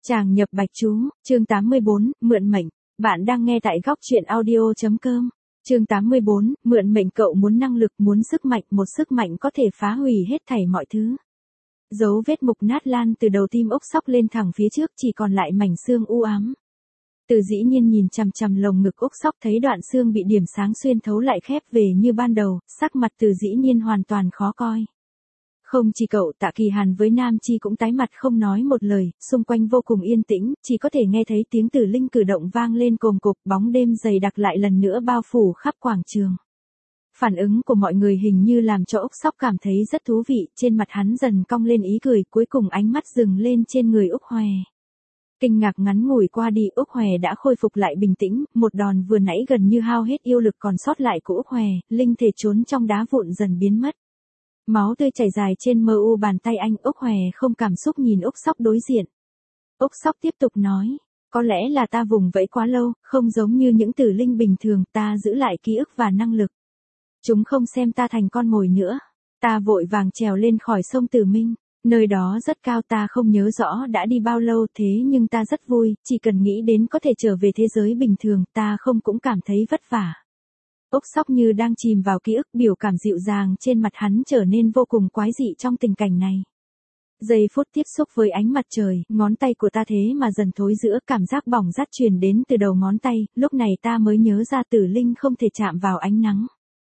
Tràng nhập bạch chú, chương 84, mượn mệnh. Bạn đang nghe tại góc truyện audio.com. Chương 84, mượn mệnh. Cậu muốn năng lực, muốn sức mạnh, một sức mạnh có thể phá hủy hết thảy mọi thứ. Dấu vết mục nát lan từ đầu tim ốc sóc lên thẳng phía trước, chỉ còn lại mảnh xương u ám. Từ dĩ nhiên nhìn chằm chằm lồng ngực ốc sóc, thấy đoạn xương bị điểm sáng xuyên thấu lại khép về như ban đầu, sắc mặt Từ dĩ nhiên hoàn toàn khó coi. Không chỉ cậu, Tạ Kỳ Hàn với Nam Chi cũng tái mặt không nói một lời, xung quanh vô cùng yên tĩnh, chỉ có thể nghe thấy tiếng Tử Linh cử động vang lên cồm cộp, bóng đêm dày đặc lại lần nữa bao phủ khắp quảng trường. Phản ứng của mọi người hình như làm cho ốc sóc cảm thấy rất thú vị, trên mặt hắn dần cong lên ý cười, cuối cùng ánh mắt dừng lên trên người Úc Hòe. Kinh ngạc ngắn ngủi qua đi, Úc Hòe đã khôi phục lại bình tĩnh, một đòn vừa nãy gần như hao hết yêu lực còn sót lại của Úc Hòe, linh thể trốn trong đá vụn dần biến mất. Máu tươi chảy dài trên mờ u bàn tay anh. Úc Hòe không cảm xúc nhìn Úc Sóc đối diện. Úc Sóc tiếp tục nói, có lẽ là ta vùng vẫy quá lâu, không giống như những tử linh bình thường, ta giữ lại ký ức và năng lực. Chúng không xem ta thành con mồi nữa. Ta vội vàng trèo lên khỏi sông Tử Minh, nơi đó rất cao, ta không nhớ rõ đã đi bao lâu, thế nhưng ta rất vui, chỉ cần nghĩ đến có thể trở về thế giới bình thường, ta không cũng cảm thấy vất vả. Ốc Sóc như đang chìm vào ký ức, biểu cảm dịu dàng trên mặt hắn trở nên vô cùng quái dị trong tình cảnh này. Giây phút tiếp xúc với ánh mặt trời, ngón tay của ta thế mà dần thối rữa, cảm giác bỏng rát truyền đến từ đầu ngón tay, lúc này ta mới nhớ ra tử linh không thể chạm vào ánh nắng.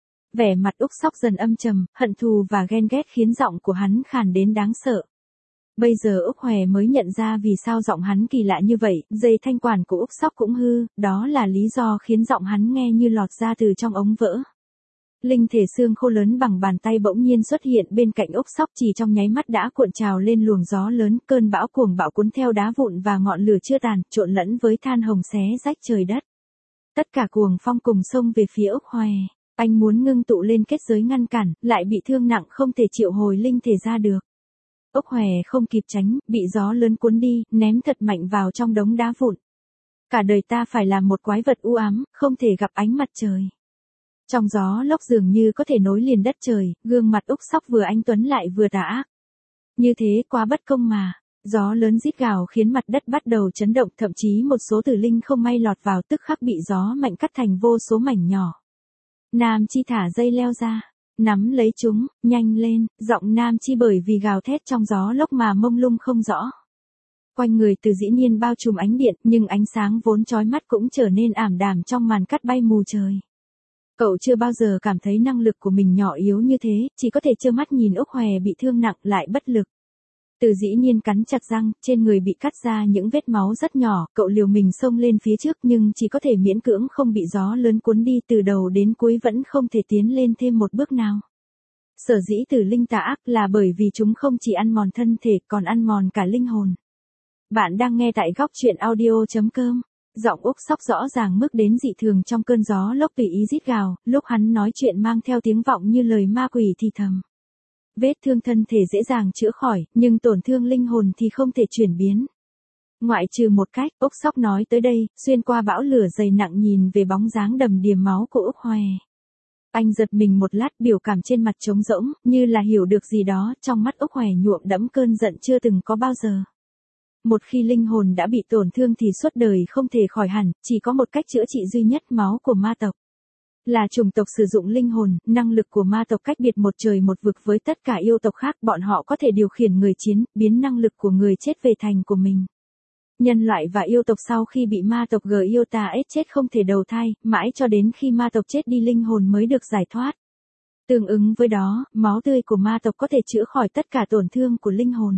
Vẻ mặt Úc Sóc dần âm trầm, hận thù và ghen ghét khiến giọng của hắn khàn đến đáng sợ. Bây giờ Úc Hòe mới nhận ra vì sao giọng hắn kỳ lạ như vậy, dây thanh quản của Úc Sóc cũng hư, đó là lý do khiến giọng hắn nghe như lọt ra từ trong ống vỡ. Linh thể xương khô lớn bằng bàn tay bỗng nhiên xuất hiện bên cạnh Úc Sóc, chỉ trong nháy mắt đã cuộn trào lên luồng gió lớn, cơn bão cuồng bạo cuốn theo đá vụn và ngọn lửa chưa tàn, trộn lẫn với than hồng xé rách trời đất. Tất cả cuồng phong cùng xông về phía Úc Hòe. Anh muốn ngưng tụ lên kết giới ngăn cản, lại bị thương nặng không thể triệu hồi linh thể ra được. Úc Hòe không kịp tránh, bị gió lớn cuốn đi, ném thật mạnh vào trong đống đá vụn. Cả đời ta phải là một quái vật u ám, không thể gặp ánh mặt trời. Trong gió lốc dường như có thể nối liền đất trời, gương mặt Úc Sóc vừa anh tuấn lại vừa tà ác. Như thế quá bất công mà. Gió lớn rít gào khiến mặt đất bắt đầu chấn động, thậm chí một số tử linh không may lọt vào tức khắc bị gió mạnh cắt thành vô số mảnh nhỏ. Nam Chi thả dây leo ra, nắm lấy chúng, nhanh lên, giọng Nam Chi bởi vì gào thét trong gió lốc mà mông lung không rõ. Quanh người Từ dĩ nhiên bao trùm ánh điện, nhưng ánh sáng vốn chói mắt cũng trở nên ảm đạm trong màn cắt bay mù trời. Cậu chưa bao giờ cảm thấy năng lực của mình nhỏ yếu như thế, chỉ có thể trơ mắt nhìn Úc Hòe bị thương nặng lại bất lực. Từ dĩ nhiên cắn chặt răng, trên người bị cắt ra những vết máu rất nhỏ, cậu liều mình xông lên phía trước nhưng chỉ có thể miễn cưỡng không bị gió lớn cuốn đi, từ đầu đến cuối vẫn không thể tiến lên thêm một bước nào. Sở dĩ tử linh tà ác là bởi vì chúng không chỉ ăn mòn thân thể còn ăn mòn cả linh hồn. Bạn đang nghe tại góc truyện audio.com. Giọng Úc Sóc rõ ràng mức đến dị thường trong cơn gió lốc tùy ý rít gào, lúc hắn nói chuyện mang theo tiếng vọng như lời ma quỷ thì thầm. Vết thương thân thể dễ dàng chữa khỏi, nhưng tổn thương linh hồn thì không thể chuyển biến. Ngoại trừ một cách, Úc Sóc nói tới đây, xuyên qua bão lửa dày nặng nhìn về bóng dáng đầm đìa máu của Úc Hòe. Anh giật mình một lát, biểu cảm trên mặt trống rỗng, như là hiểu được gì đó, trong mắt Úc Hòe nhuộm đẫm cơn giận chưa từng có bao giờ. Một khi linh hồn đã bị tổn thương thì suốt đời không thể khỏi hẳn, chỉ có một cách chữa trị duy nhất, máu của ma tộc. Là chủng tộc sử dụng linh hồn, năng lực của ma tộc cách biệt một trời một vực với tất cả yêu tộc khác, bọn họ có thể điều khiển người chiến, biến năng lực của người chết về thành của mình. Nhân loại và yêu tộc sau khi bị ma tộc Gyuta-S chết không thể đầu thai, mãi cho đến khi ma tộc chết đi linh hồn mới được giải thoát. Tương ứng với đó, máu tươi của ma tộc có thể chữa khỏi tất cả tổn thương của linh hồn.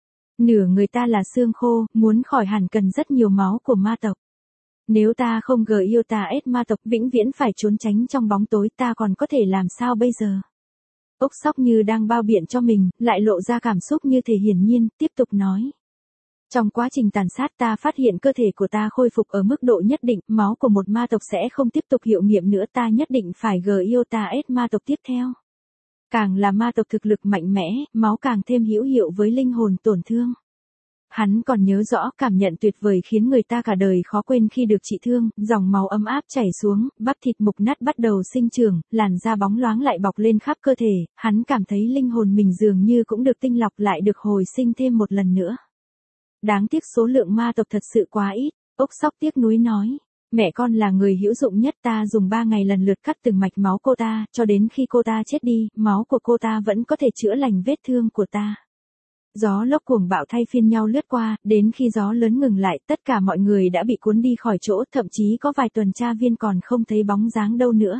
Nửa người ta là xương khô, muốn khỏi hẳn cần rất nhiều máu của ma tộc. Nếu ta không Gyuta-S ma tộc vĩnh viễn phải trốn tránh trong bóng tối, ta còn có thể làm sao bây giờ? Úc Sóc như đang bao biện cho mình, lại lộ ra cảm xúc như thể hiển nhiên, tiếp tục nói. Trong quá trình tàn sát ta phát hiện cơ thể của ta khôi phục ở mức độ nhất định, máu của một ma tộc sẽ không tiếp tục hiệu nghiệm nữa, ta nhất định phải Gyuta-S ma tộc tiếp theo. Càng là ma tộc thực lực mạnh mẽ, máu càng thêm hữu hiệu với linh hồn tổn thương. Hắn còn nhớ rõ cảm nhận tuyệt vời khiến người ta cả đời khó quên khi được trị thương, dòng máu ấm áp chảy xuống, bắp thịt mục nát bắt đầu sinh trưởng, làn da bóng loáng lại bọc lên khắp cơ thể, hắn cảm thấy linh hồn mình dường như cũng được tinh lọc lại, được hồi sinh thêm một lần nữa. Đáng tiếc số lượng ma tộc thật sự quá ít, Úc Sóc tiếc nuối nói. Mẹ con là người hữu dụng nhất, ta dùng 3 ngày lần lượt cắt từng mạch máu cô ta, cho đến khi cô ta chết đi, máu của cô ta vẫn có thể chữa lành vết thương của ta. Gió lốc cuồng bạo thay phiên nhau lướt qua, đến khi gió lớn ngừng lại, tất cả mọi người đã bị cuốn đi khỏi chỗ, thậm chí có vài tuần tra viên còn không thấy bóng dáng đâu nữa.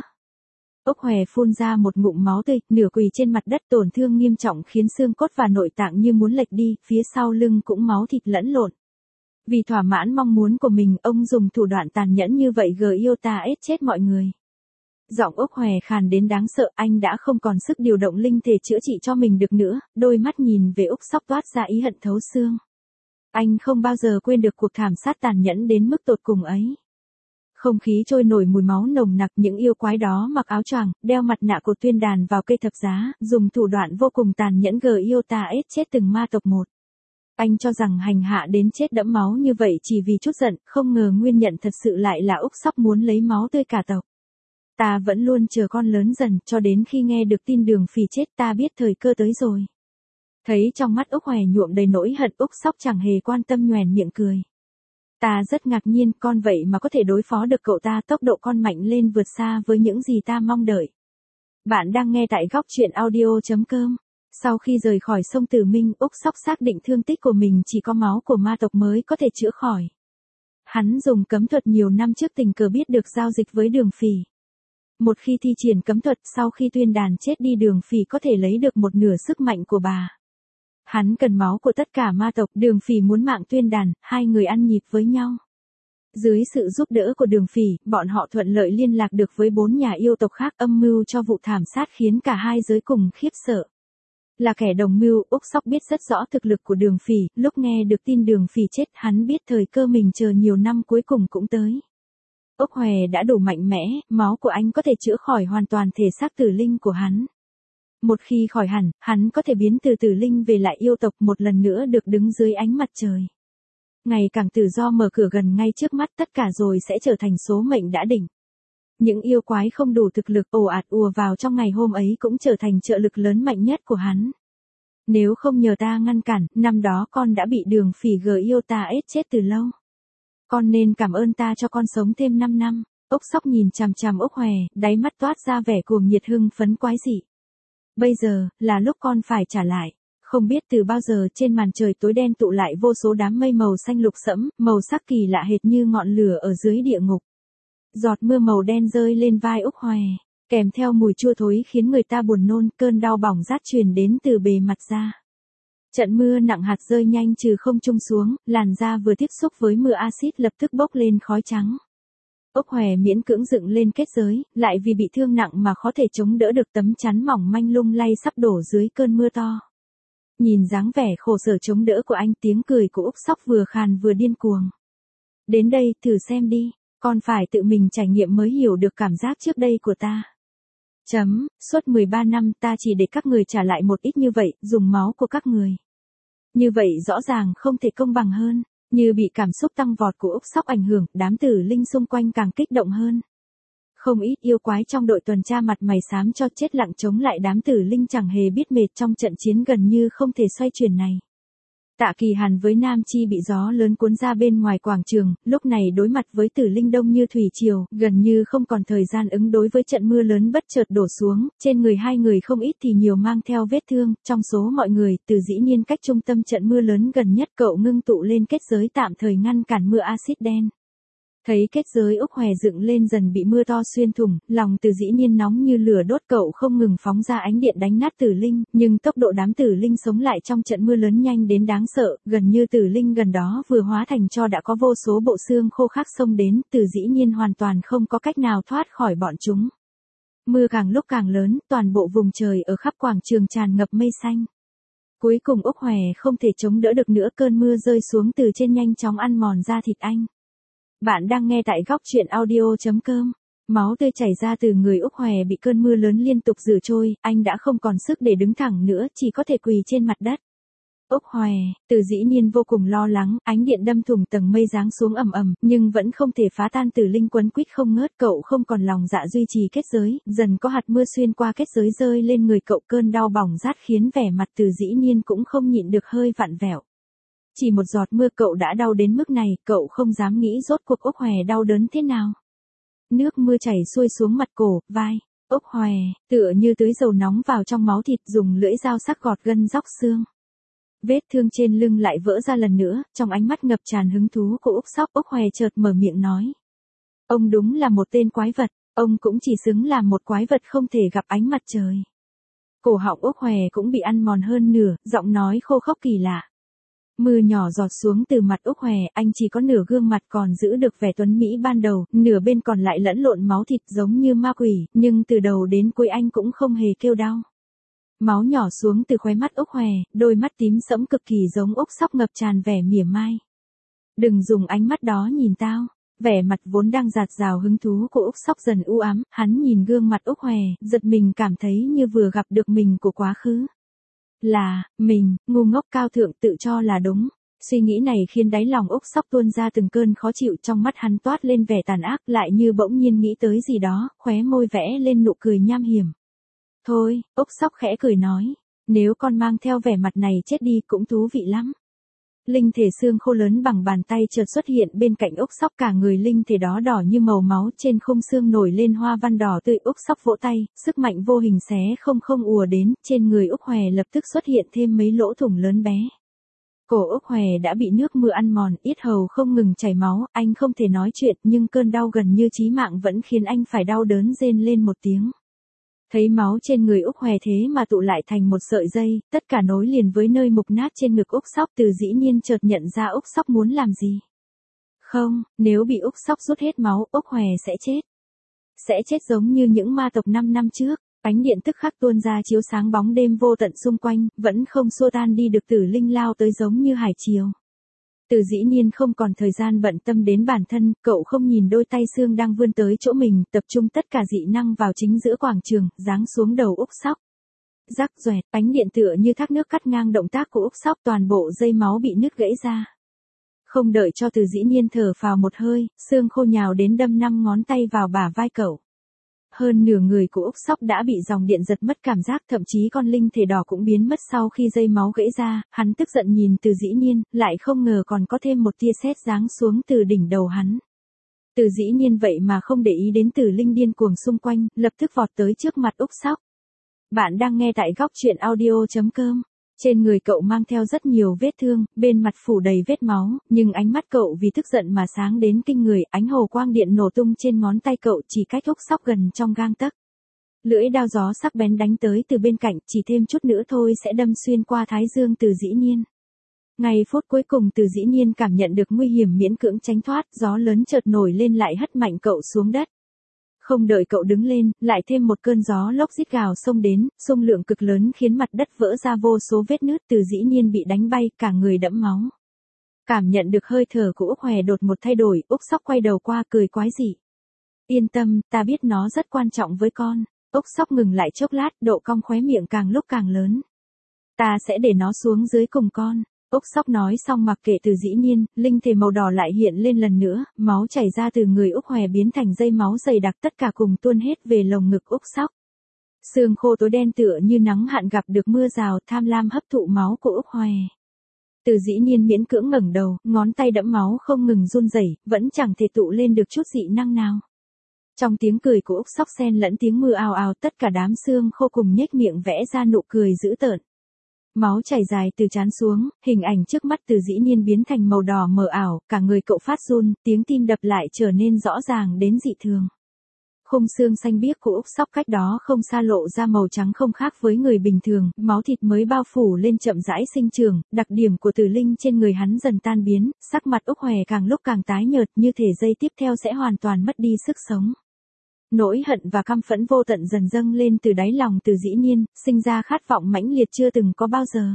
Úc Hòe phun ra một ngụm máu tươi, nửa quỳ trên mặt đất, tổn thương nghiêm trọng khiến xương cốt và nội tạng như muốn lệch đi, phía sau lưng cũng máu thịt lẫn lộn. Vì thỏa mãn mong muốn của mình, ông dùng thủ đoạn tàn nhẫn như vậy Giota chết mọi người. Giọng Úc Hòe khàn đến đáng sợ, anh đã không còn sức điều động linh thể chữa trị cho mình được nữa, đôi mắt nhìn về Úc Sóc toát ra ý hận thấu xương. Anh không bao giờ quên được cuộc thảm sát tàn nhẫn đến mức tột cùng ấy. Không khí trôi nổi mùi máu nồng nặc, những yêu quái đó mặc áo choàng, đeo mặt nạ của tuyên đàn vào cây thập giá, dùng thủ đoạn vô cùng tàn nhẫn Giota chết từng ma tộc một. Anh cho rằng hành hạ đến chết đẫm máu như vậy chỉ vì chút giận, không ngờ nguyên nhận thật sự lại là Úc Sóc muốn lấy máu tươi cả tộc. Ta vẫn luôn chờ con lớn dần, cho đến khi nghe được tin Đường Phì chết ta biết thời cơ tới rồi. Thấy trong mắt Úc Hòe nhuộm đầy nỗi hận, Úc Sóc chẳng hề quan tâm nhoẻn miệng cười. Ta rất ngạc nhiên, con vậy mà có thể đối phó được cậu ta, tốc độ con mạnh lên vượt xa với những gì ta mong đợi. Bạn đang nghe tại góc truyện audio.com. Sau khi rời khỏi sông Tử Minh, Úc Sóc xác định thương tích của mình chỉ có máu của ma tộc mới có thể chữa khỏi. Hắn dùng cấm thuật nhiều năm trước tình cờ biết được giao dịch với Đường Phì. Một khi thi triển cấm thuật, sau khi tuyên đàn chết đi, Đường Phì có thể lấy được một nửa sức mạnh của bà. Hắn cần máu của tất cả ma tộc, Đường Phì muốn mạng tuyên đàn, hai người ăn nhịp với nhau. Dưới sự giúp đỡ của Đường Phì, bọn họ thuận lợi liên lạc được với 4 nhà yêu tộc khác, âm mưu cho vụ thảm sát khiến cả hai giới cùng khiếp sợ. Là kẻ đồng mưu, Úc Sóc biết rất rõ thực lực của Đường Phì, lúc nghe được tin Đường Phì chết, hắn biết thời cơ mình chờ nhiều năm cuối cùng cũng tới. Úc Hòe đã đủ mạnh mẽ, máu của anh có thể chữa khỏi hoàn toàn thể xác tử linh của hắn. Một khi khỏi hẳn, hắn có thể biến từ tử linh về lại yêu tộc, một lần nữa được đứng dưới ánh mặt trời. Ngày càng tự do mở cửa gần ngay trước mắt, tất cả rồi sẽ trở thành số mệnh đã định. Những yêu quái không đủ thực lực ồ ạt ùa vào trong ngày hôm ấy cũng trở thành trợ lực lớn mạnh nhất của hắn. Nếu không nhờ ta ngăn cản, năm đó con đã bị Đường Phì Giota chết từ lâu. Con nên cảm ơn ta cho con sống thêm 5 năm. Úc Sóc nhìn chằm chằm Úc Hòe, đáy mắt toát ra vẻ cuồng nhiệt hưng phấn quái dị. Bây giờ, là lúc con phải trả lại. Không biết từ bao giờ trên màn trời tối đen tụ lại vô số đám mây màu xanh lục sẫm, màu sắc kỳ lạ hệt như ngọn lửa ở dưới địa ngục. Giọt mưa màu đen rơi lên vai Úc Hòe, kèm theo mùi chua thối khiến người ta buồn nôn, cơn đau bỏng rát truyền đến từ bề mặt da. Trận mưa nặng hạt rơi nhanh từ không trung xuống, làn da vừa tiếp xúc với mưa axit lập tức bốc lên khói trắng. Úc Hòe miễn cưỡng dựng lên kết giới, lại vì bị thương nặng mà khó thể chống đỡ được tấm chắn mỏng manh lung lay sắp đổ dưới cơn mưa to. Nhìn dáng vẻ khổ sở chống đỡ của anh, tiếng cười của Úc Sóc vừa khàn vừa điên cuồng. Đến đây, thử xem đi, con phải tự mình trải nghiệm mới hiểu được cảm giác trước đây của ta. Suốt 13 năm ta chỉ để các người trả lại một ít như vậy, dùng máu của các người. Như vậy rõ ràng không thể công bằng hơn. Như bị cảm xúc tăng vọt của Úc Sóc ảnh hưởng, đám tử linh xung quanh càng kích động hơn. Không ít yêu quái trong đội tuần tra mặt mày xám cho chết lặng chống lại đám tử linh chẳng hề biết mệt trong trận chiến gần như không thể xoay chuyển này. Tạ Kỳ Hàn với Nam Chi bị gió lớn cuốn ra bên ngoài quảng trường, lúc này đối mặt với tử linh đông như thủy triều, gần như không còn thời gian ứng đối với trận mưa lớn bất chợt đổ xuống, trên người hai người không ít thì nhiều mang theo vết thương, trong số mọi người, Từ dĩ nhiên cách trung tâm trận mưa lớn gần nhất, cậu ngưng tụ lên kết giới tạm thời ngăn cản mưa axit đen. Thấy kết giới Úc Hòe dựng lên dần bị mưa to xuyên thủng, lòng Từ dĩ nhiên nóng như lửa đốt, cậu không ngừng phóng ra ánh điện đánh nát tử linh, nhưng tốc độ đám tử linh sống lại trong trận mưa lớn nhanh đến đáng sợ, gần như tử linh gần đó vừa hóa thành tro đã có vô số bộ xương khô khác xông đến, Từ dĩ nhiên hoàn toàn không có cách nào thoát khỏi bọn chúng. Mưa càng lúc càng lớn, toàn bộ vùng trời ở khắp quảng trường tràn ngập mây xanh. Cuối cùng Úc Hòe không thể chống đỡ được nữa, cơn mưa rơi xuống từ trên nhanh chóng ăn mòn da thịt anh. Bạn đang nghe tại góc truyện audio.com. Máu tươi chảy ra từ người Úc Hòe bị cơn mưa lớn liên tục rửa trôi, anh đã không còn sức để đứng thẳng nữa, chỉ có thể quỳ trên mặt đất. Úc Hòe, Từ dĩ nhiên vô cùng lo lắng, ánh điện đâm thủng tầng mây giáng xuống ầm ầm, nhưng vẫn không thể phá tan tử linh quấn quýt không ngớt, cậu không còn lòng dạ duy trì kết giới, dần có hạt mưa xuyên qua kết giới rơi lên người cậu, cơn đau bỏng rát khiến vẻ mặt Từ dĩ nhiên cũng không nhịn được hơi vặn vẹo. Chỉ một giọt mưa cậu đã đau đến mức này, cậu không dám nghĩ rốt cuộc Úc Hòe đau đớn thế nào. Nước mưa chảy xuôi xuống mặt cổ, vai. Úc Hòe, tựa như tưới dầu nóng vào trong máu thịt, dùng lưỡi dao sắc gọt gân róc xương. Vết thương trên lưng lại vỡ ra lần nữa, trong ánh mắt ngập tràn hứng thú của Úc Sóc, Úc Hòe chợt mở miệng nói. Ông đúng là một tên quái vật, ông cũng chỉ xứng làm một quái vật không thể gặp ánh mặt trời. Cổ họng Úc Hòe cũng bị ăn mòn hơn nửa, giọng nói khô khốc kỳ lạ. Mưa nhỏ giọt xuống từ mặt Úc Hòe, anh chỉ có nửa gương mặt còn giữ được vẻ tuấn mỹ ban đầu, nửa bên còn lại lẫn lộn máu thịt giống như ma quỷ, nhưng từ đầu đến cuối anh cũng không hề kêu đau. Máu nhỏ xuống từ khóe mắt Úc Hòe, đôi mắt tím sẫm cực kỳ giống Úc Sóc ngập tràn vẻ mỉa mai. Đừng dùng ánh mắt đó nhìn tao. Vẻ mặt vốn đang dạt dào hứng thú của Úc Sóc dần u ám, hắn nhìn gương mặt Úc Hòe, giật mình cảm thấy như vừa gặp được mình của quá khứ. Là, mình, ngu ngốc cao thượng tự cho là đúng. Suy nghĩ này khiến đáy lòng Úc Sóc tuôn ra từng cơn khó chịu, trong mắt hắn toát lên vẻ tàn ác, lại như bỗng nhiên nghĩ tới gì đó, khóe môi vẽ lên nụ cười nham hiểm. Thôi, Úc Sóc khẽ cười nói, nếu con mang theo vẻ mặt này chết đi cũng thú vị lắm. Linh thể xương khô lớn bằng bàn tay chợt xuất hiện bên cạnh Úc Sóc, cả người linh thể đó đỏ như màu máu, trên khung xương nổi lên hoa văn đỏ tươi. Úc Sóc vỗ tay, sức mạnh vô hình xé không ùa đến, trên người Úc Hòe lập tức xuất hiện thêm mấy lỗ thủng lớn bé. Cổ Úc Hòe đã bị nước mưa ăn mòn, yết hầu không ngừng chảy máu, anh không thể nói chuyện, nhưng cơn đau gần như chí mạng vẫn khiến anh phải đau đớn rên lên một tiếng. Thấy máu trên người Úc Hòe thế mà tụ lại thành một sợi dây, tất cả nối liền với nơi mục nát trên ngực Úc Sóc. Từ dĩ nhiên chợt nhận ra Úc Sóc muốn làm gì. Không, nếu bị Úc Sóc rút hết máu, Úc Hòe sẽ chết. Sẽ chết giống như những ma tộc 5 năm trước. Ánh điện tức khắc tuôn ra chiếu sáng bóng đêm vô tận xung quanh, vẫn không xua tan đi được Tử Linh lao tới giống như hải triều. Từ dĩ nhiên không còn thời gian bận tâm đến bản thân, cậu không nhìn đôi tay xương đang vươn tới chỗ mình, tập trung tất cả dị năng vào chính giữa quảng trường, giáng xuống đầu Úc Sóc. Rắc xoẹt, ánh điện tựa như thác nước cắt ngang động tác của Úc Sóc, toàn bộ dây máu bị nứt gãy ra. Không đợi cho Từ dĩ nhiên thở phào một hơi, xương khô nhào đến đâm 5 ngón tay vào bả vai cậu. Hơn nửa người của Úc Sóc đã bị dòng điện giật mất cảm giác, thậm chí con linh thể đỏ cũng biến mất sau khi dây máu gãy ra. Hắn tức giận nhìn Từ dĩ nhiên, lại không ngờ còn có thêm một tia sét giáng xuống từ đỉnh đầu hắn. Từ dĩ nhiên vậy mà không để ý đến Tử Linh điên cuồng xung quanh, lập tức vọt tới trước mặt Úc Sóc. Bạn đang nghe tại góc truyện audio.com. Trên người cậu mang theo rất nhiều vết thương, bên mặt phủ đầy vết máu, nhưng ánh mắt cậu vì tức giận mà sáng đến kinh người, ánh hồ quang điện nổ tung trên ngón tay cậu chỉ cách Úc Sóc gần trong gang tấc. Lưỡi đao gió sắc bén đánh tới từ bên cạnh, chỉ thêm chút nữa thôi sẽ đâm xuyên qua thái dương Từ dĩ nhiên. Ngay phút cuối cùng Từ dĩ nhiên cảm nhận được nguy hiểm, miễn cưỡng tránh thoát, gió lớn chợt nổi lên lại hất mạnh cậu xuống đất. Không đợi cậu đứng lên, lại thêm một cơn gió lốc rít gào xông đến, xung lượng cực lớn khiến mặt đất vỡ ra vô số vết nứt. Từ dĩ nhiên bị đánh bay, cả người đẫm máu. Cảm nhận được hơi thở của Úc Hòe đột một thay đổi, Úc Sóc quay đầu qua cười quái dị. Yên tâm, ta biết nó rất quan trọng với con. Úc Sóc ngừng lại chốc lát, độ cong khóe miệng càng lúc càng lớn. Ta sẽ để nó xuống dưới cùng con. Úc Sóc nói xong mặc kệ Từ dĩ nhiên, linh thể màu đỏ lại hiện lên lần nữa, máu chảy ra từ người Úc Hòe biến thành dây máu dày đặc, tất cả cùng tuôn hết về lồng ngực Úc Sóc. Xương khô tối đen tựa như nắng hạn gặp được mưa rào, tham lam hấp thụ máu của Úc Hòe. Từ dĩ nhiên miễn cưỡng ngẩng đầu, ngón tay đẫm máu không ngừng run rẩy, vẫn chẳng thể tụ lên được chút dị năng nào. Trong tiếng cười của Úc Sóc xen lẫn tiếng mưa ào ào, tất cả đám xương khô cùng nhếch miệng vẽ ra nụ cười dữ tợn. Máu chảy dài từ trán xuống, hình ảnh trước mắt Từ dĩ nhiên biến thành màu đỏ mờ ảo, cả người cậu phát run, tiếng tim đập lại trở nên rõ ràng đến dị thường. Khung xương xanh biếc của Úc Sóc cách đó không xa lộ ra màu trắng không khác với người bình thường, máu thịt mới bao phủ lên chậm rãi sinh trưởng, đặc điểm của Tử Linh trên người hắn dần tan biến, sắc mặt Úc Hòe càng lúc càng tái nhợt, như thể giây tiếp theo sẽ hoàn toàn mất đi sức sống. Nỗi hận và căm phẫn vô tận dần dâng lên từ đáy lòng Từ dĩ nhiên, sinh ra khát vọng mãnh liệt chưa từng có bao giờ.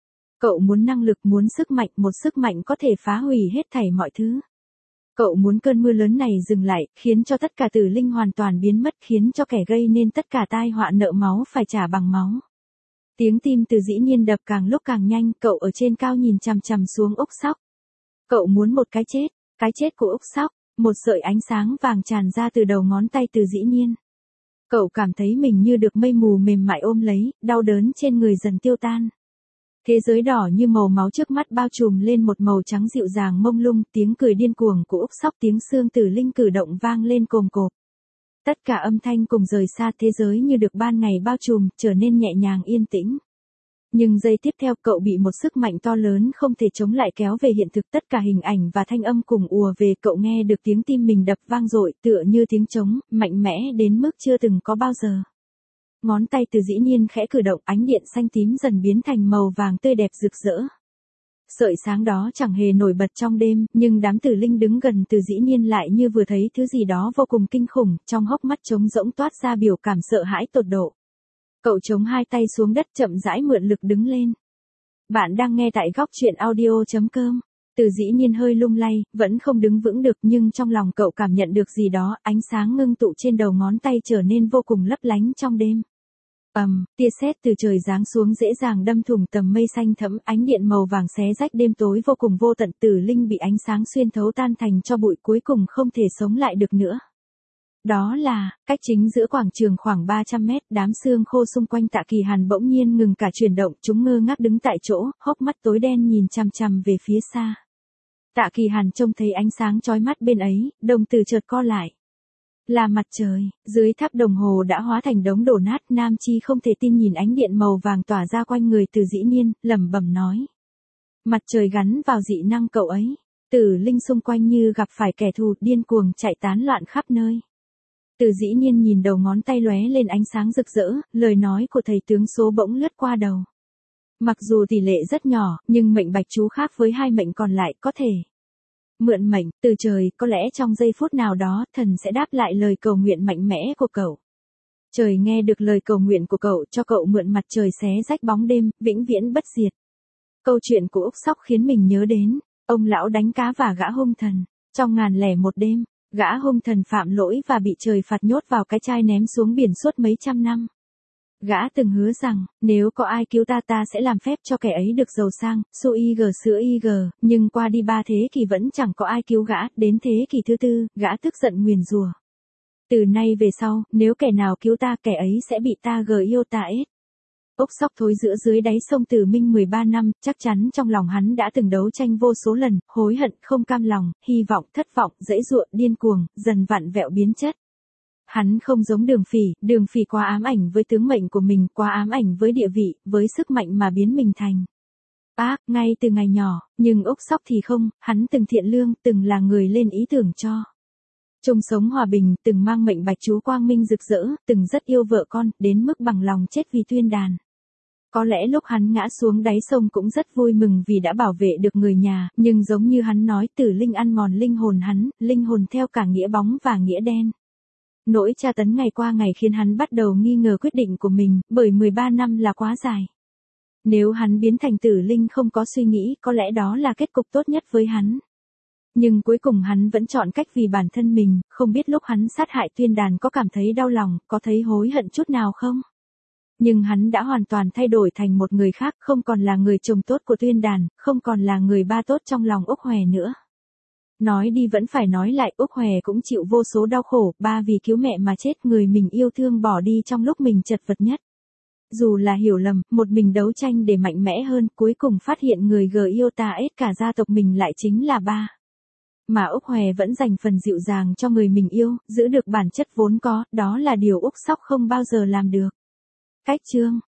Cậu muốn năng lực, muốn sức mạnh, một sức mạnh có thể phá hủy hết thảy mọi thứ. Cậu muốn cơn mưa lớn này dừng lại, khiến cho tất cả Tử Linh hoàn toàn biến mất, khiến cho kẻ gây nên tất cả tai họa nợ máu phải trả bằng máu. Tiếng tim Từ dĩ nhiên đập càng lúc càng nhanh, cậu ở trên cao nhìn chằm chằm xuống Úc Sóc. Cậu muốn một cái chết của Úc Sóc. Một sợi ánh sáng vàng tràn ra từ đầu ngón tay Từ dĩ nhiên. Cậu cảm thấy mình như được mây mù mềm mại ôm lấy, đau đớn trên người dần tiêu tan. Thế giới đỏ như màu máu trước mắt bao trùm lên một màu trắng dịu dàng mông lung, tiếng cười điên cuồng của Úc Sóc, tiếng xương Tử Linh cử động vang lên cồm cộp. Tất cả âm thanh cùng rời xa, thế giới như được ban ngày bao trùm, trở nên nhẹ nhàng yên tĩnh. Nhưng giây tiếp theo cậu bị một sức mạnh to lớn không thể chống lại kéo về hiện thực, tất cả hình ảnh và thanh âm cùng ùa về, cậu nghe được tiếng tim mình đập vang dội tựa như tiếng trống, mạnh mẽ đến mức chưa từng có bao giờ. Ngón tay Từ Dĩ Nhiên khẽ cử động, ánh điện xanh tím dần biến thành màu vàng tươi đẹp rực rỡ. Sợi sáng đó chẳng hề nổi bật trong đêm, nhưng đám tử linh đứng gần Từ Dĩ Nhiên lại như vừa thấy thứ gì đó vô cùng kinh khủng, trong hốc mắt trống rỗng toát ra biểu cảm sợ hãi tột độ. Cậu chống hai tay xuống đất chậm rãi mượn lực đứng lên. Bạn đang nghe tại góc truyện audio.com. Từ Dĩ Nhiên hơi lung lay, vẫn không đứng vững được, nhưng trong lòng cậu cảm nhận được gì đó, ánh sáng ngưng tụ trên đầu ngón tay trở nên vô cùng lấp lánh trong đêm. Tia sét từ trời giáng xuống dễ dàng đâm thủng tầng mây xanh thẫm, ánh điện màu vàng xé rách đêm tối vô cùng vô tận, Tử Linh bị ánh sáng xuyên thấu tan thành tro bụi, cuối cùng không thể sống lại được nữa. Đó là, cách chính giữa quảng trường khoảng 300 mét, đám xương khô xung quanh Tạ Kỳ Hàn bỗng nhiên ngừng cả chuyển động, chúng ngơ ngác đứng tại chỗ, hốc mắt tối đen nhìn chằm chằm về phía xa. Tạ Kỳ Hàn trông thấy ánh sáng chói mắt bên ấy, đồng tử chợt co lại. Là mặt trời, dưới tháp đồng hồ đã hóa thành đống đổ nát, Nam Chi không thể tin nhìn ánh điện màu vàng tỏa ra quanh người Từ Dĩ Nhiên, lẩm bẩm nói. Mặt trời gắn vào dị năng cậu ấy. Tử linh xung quanh như gặp phải kẻ thù, điên cuồng chạy tán loạn khắp nơi. Từ Dĩ Nhiên nhìn đầu ngón tay lóe lên ánh sáng rực rỡ, lời nói của thầy tướng số bỗng lướt qua đầu. Mặc dù tỷ lệ rất nhỏ, nhưng mệnh bạch chú khác với hai mệnh còn lại, có thể mượn mệnh từ trời, có lẽ trong giây phút nào đó, thần sẽ đáp lại lời cầu nguyện mạnh mẽ của cậu. Trời nghe được lời cầu nguyện của cậu, cho cậu mượn mặt trời xé rách bóng đêm, vĩnh viễn bất diệt. Câu chuyện của Úc Sóc khiến mình nhớ đến ông lão đánh cá và gã hung thần. Trong 1001 đêm, gã hung thần phạm lỗi và bị trời phạt nhốt vào cái chai ném xuống biển suốt mấy trăm năm. Gã từng hứa rằng, nếu có ai cứu ta sẽ làm phép cho kẻ ấy được giàu sang, su ig sữa ig, nhưng qua đi 3 thế kỷ vẫn chẳng có ai cứu gã, đến thế kỷ thứ 4, gã tức giận nguyền rủa. Từ nay về sau, nếu kẻ nào cứu ta, kẻ ấy sẽ bị ta yêu ta ết. Úc Sóc thối giữa dưới đáy sông Tử Minh 13 năm, chắc chắn trong lòng hắn đã từng đấu tranh vô số lần, hối hận, không cam lòng, hy vọng, thất vọng, giãy giụa, điên cuồng, dần vặn vẹo biến chất. Hắn không giống Đường Phỉ quá ám ảnh với tướng mệnh của mình, quá ám ảnh với địa vị, với sức mạnh mà biến mình thành ngay từ ngày nhỏ, nhưng Úc Sóc thì không, hắn từng thiện lương, từng là người lên ý tưởng cho chung sống hòa bình, từng mang mệnh bạch chú quang minh rực rỡ, từng rất yêu vợ con, đến mức bằng lòng chết vì Tuyên Đàn. Có lẽ lúc hắn ngã xuống đáy sông cũng rất vui mừng vì đã bảo vệ được người nhà, nhưng giống như hắn nói, tử linh ăn mòn linh hồn hắn, linh hồn theo cả nghĩa bóng và nghĩa đen. Nỗi tra tấn ngày qua ngày khiến hắn bắt đầu nghi ngờ quyết định của mình, bởi 13 năm là quá dài. Nếu hắn biến thành tử linh không có suy nghĩ, có lẽ đó là kết cục tốt nhất với hắn. Nhưng cuối cùng hắn vẫn chọn cách vì bản thân mình, không biết lúc hắn sát hại Tuyên Đàn có cảm thấy đau lòng, có thấy hối hận chút nào không? Nhưng hắn đã hoàn toàn thay đổi thành một người khác, không còn là người chồng tốt của Tuyên Đàn, không còn là người ba tốt trong lòng Úc Hòe nữa. Nói đi vẫn phải nói lại, Úc Hòe cũng chịu vô số đau khổ, ba vì cứu mẹ mà chết, người mình yêu thương bỏ đi trong lúc mình chật vật nhất. Dù là hiểu lầm, một mình đấu tranh để mạnh mẽ hơn, cuối cùng phát hiện người yêu ta ết cả gia tộc mình lại chính là ba. Mà Úc Hòe vẫn dành phần dịu dàng cho người mình yêu, giữ được bản chất vốn có, đó là điều Úc Sóc không bao giờ làm được. Cách chương